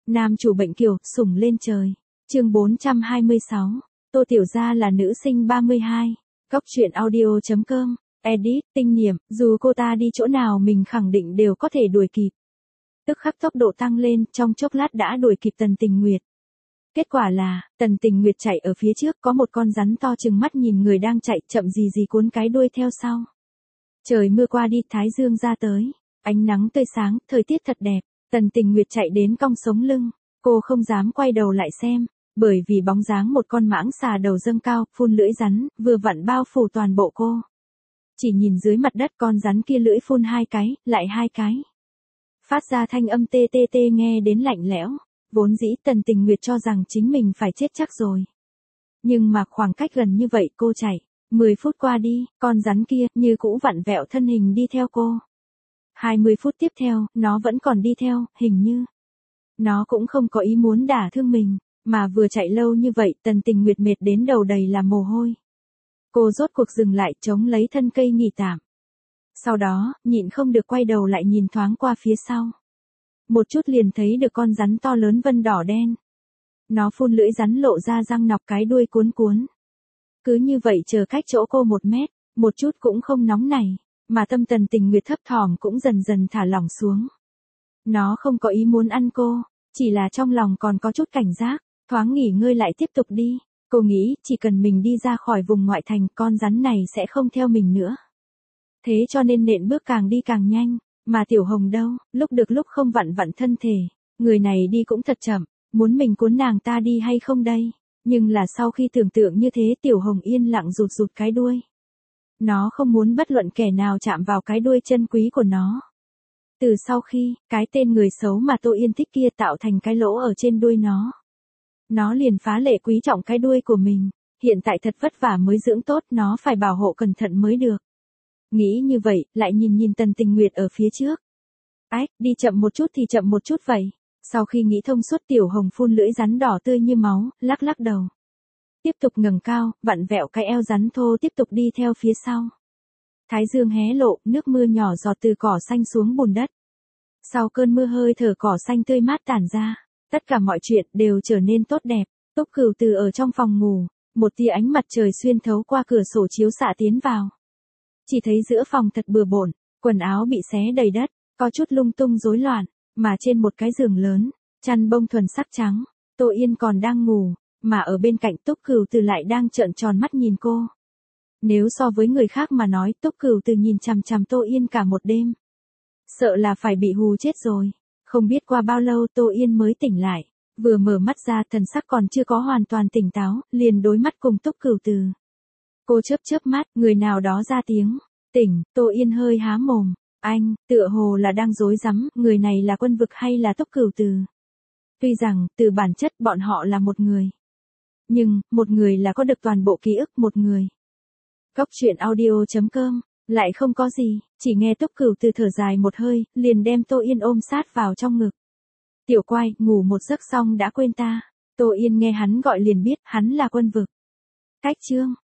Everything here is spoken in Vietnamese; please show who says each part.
Speaker 1: Nam chủ bệnh kiều, sủng lên trời. Chương 426. Tô Tiểu Gia là nữ sinh 32. Góc truyện audio.com. Edit, tinh niệm, dù cô ta đi chỗ nào mình khẳng định đều có thể đuổi kịp. Tức khắc tốc độ tăng lên, trong chốc lát đã đuổi kịp Tần Tình Nguyệt. Kết quả là, Tần Tình Nguyệt chạy ở phía trước, có một con rắn to chừng mắt nhìn người đang chạy, chậm gì gì cuốn cái đuôi theo sau. Trời mưa qua đi, thái dương ra tới, ánh nắng tươi sáng, thời tiết thật đẹp. Tần Tình Nguyệt chạy đến cong sống lưng, cô không dám quay đầu lại xem, bởi vì bóng dáng một con mãng xà đầu dâng cao, phun lưỡi rắn, vừa vặn bao phủ toàn bộ cô. Chỉ nhìn dưới mặt đất con rắn kia lưỡi phun 2 cái, lại 2 cái. Phát ra thanh âm tê tê tê nghe đến lạnh lẽo, vốn dĩ Tần Tình Nguyệt cho rằng chính mình phải chết chắc rồi. Nhưng mà khoảng cách gần như vậy cô chạy, 10 phút qua đi, con rắn kia như cũ vặn vẹo thân hình đi theo cô. 20 phút tiếp theo, nó vẫn còn đi theo, hình như nó cũng không có ý muốn đả thương mình, mà vừa chạy lâu như vậy Tần Tình Nguyệt mệt đến đầu đầy là mồ hôi. Cô rốt cuộc dừng lại chống lấy thân cây nghỉ tạm. Sau đó, nhịn không được quay đầu lại nhìn thoáng qua phía sau. Một chút liền thấy được con rắn to lớn vân đỏ đen. Nó phun lưỡi rắn lộ ra răng nọc cái đuôi cuốn cuốn. Cứ như vậy chờ cách chỗ cô 1 mét, một chút cũng không nóng nảy, mà tâm Tần Tình Nguyệt thấp thỏm cũng dần dần thả lỏng xuống. Nó không có ý muốn ăn cô, chỉ là trong lòng còn có chút cảnh giác, thoáng nghỉ ngơi lại tiếp tục đi. Cô nghĩ chỉ cần mình đi ra khỏi vùng ngoại thành con rắn này sẽ không theo mình nữa. Thế cho nên nện bước càng đi càng nhanh, mà Tiểu Hồng đâu, lúc được lúc không vặn vặn thân thể, người này đi cũng thật chậm, muốn mình cuốn nàng ta đi hay không đây, nhưng là sau khi tưởng tượng như thế Tiểu Hồng yên lặng rụt rụt cái đuôi. Nó không muốn bất luận kẻ nào chạm vào cái đuôi chân quý của nó. Từ sau khi, cái tên người xấu mà Tô Yên thích kia tạo thành cái lỗ ở trên đuôi nó liền phá lệ quý trọng cái đuôi của mình, hiện tại thật vất vả mới dưỡng tốt, nó phải bảo hộ cẩn thận mới được. Nghĩ như vậy, lại nhìn Tần Tình Nguyệt ở phía trước. Ách, đi chậm một chút thì chậm một chút vậy. Sau khi nghĩ thông suốt Tiểu Hồng phun lưỡi rắn đỏ tươi như máu, lắc lắc đầu. Tiếp tục ngẩng cao, vặn vẹo cái eo rắn thô tiếp tục đi theo phía sau. Thái dương hé lộ, nước mưa nhỏ giọt từ cỏ xanh xuống bùn đất. Sau cơn mưa hơi thở cỏ xanh tươi mát tản ra, tất cả mọi chuyện đều trở nên tốt đẹp. Túc Cửu Từ ở trong phòng ngủ, một tia ánh mặt trời xuyên thấu qua cửa sổ chiếu xạ tiến vào. Chỉ thấy giữa phòng thật bừa bộn, quần áo bị xé đầy đất, có chút lung tung rối loạn, mà trên một cái giường lớn, chăn bông thuần sắc trắng, Tô Yên còn đang ngủ, mà ở bên cạnh Túc Cửu Từ lại đang trợn tròn mắt nhìn cô. Nếu so với người khác mà nói Túc Cửu Từ nhìn chằm chằm Tô Yên cả một đêm, sợ là phải bị hù chết rồi. Không biết qua bao lâu Tô Yên mới tỉnh lại, vừa mở mắt ra thần sắc còn chưa có hoàn toàn tỉnh táo, liền đối mắt cùng Túc Cửu Từ. Cô chớp mắt, người nào đó ra tiếng, tỉnh, Tô Yên hơi há mồm, anh, tựa hồ là đang rối rắm, người này là Quân Vực hay là Túc Cửu Từ. Tuy rằng, từ bản chất bọn họ là một người. Nhưng, một người là có được toàn bộ ký ức một người. Góc truyện audio.com, lại không có gì, chỉ nghe Túc Cửu Từ thở dài một hơi, liền đem Tô Yên ôm sát vào trong ngực. Tiểu Quai, ngủ một giấc xong đã quên ta. Tô Yên nghe hắn gọi liền biết, hắn là Quân Vực. Cách chương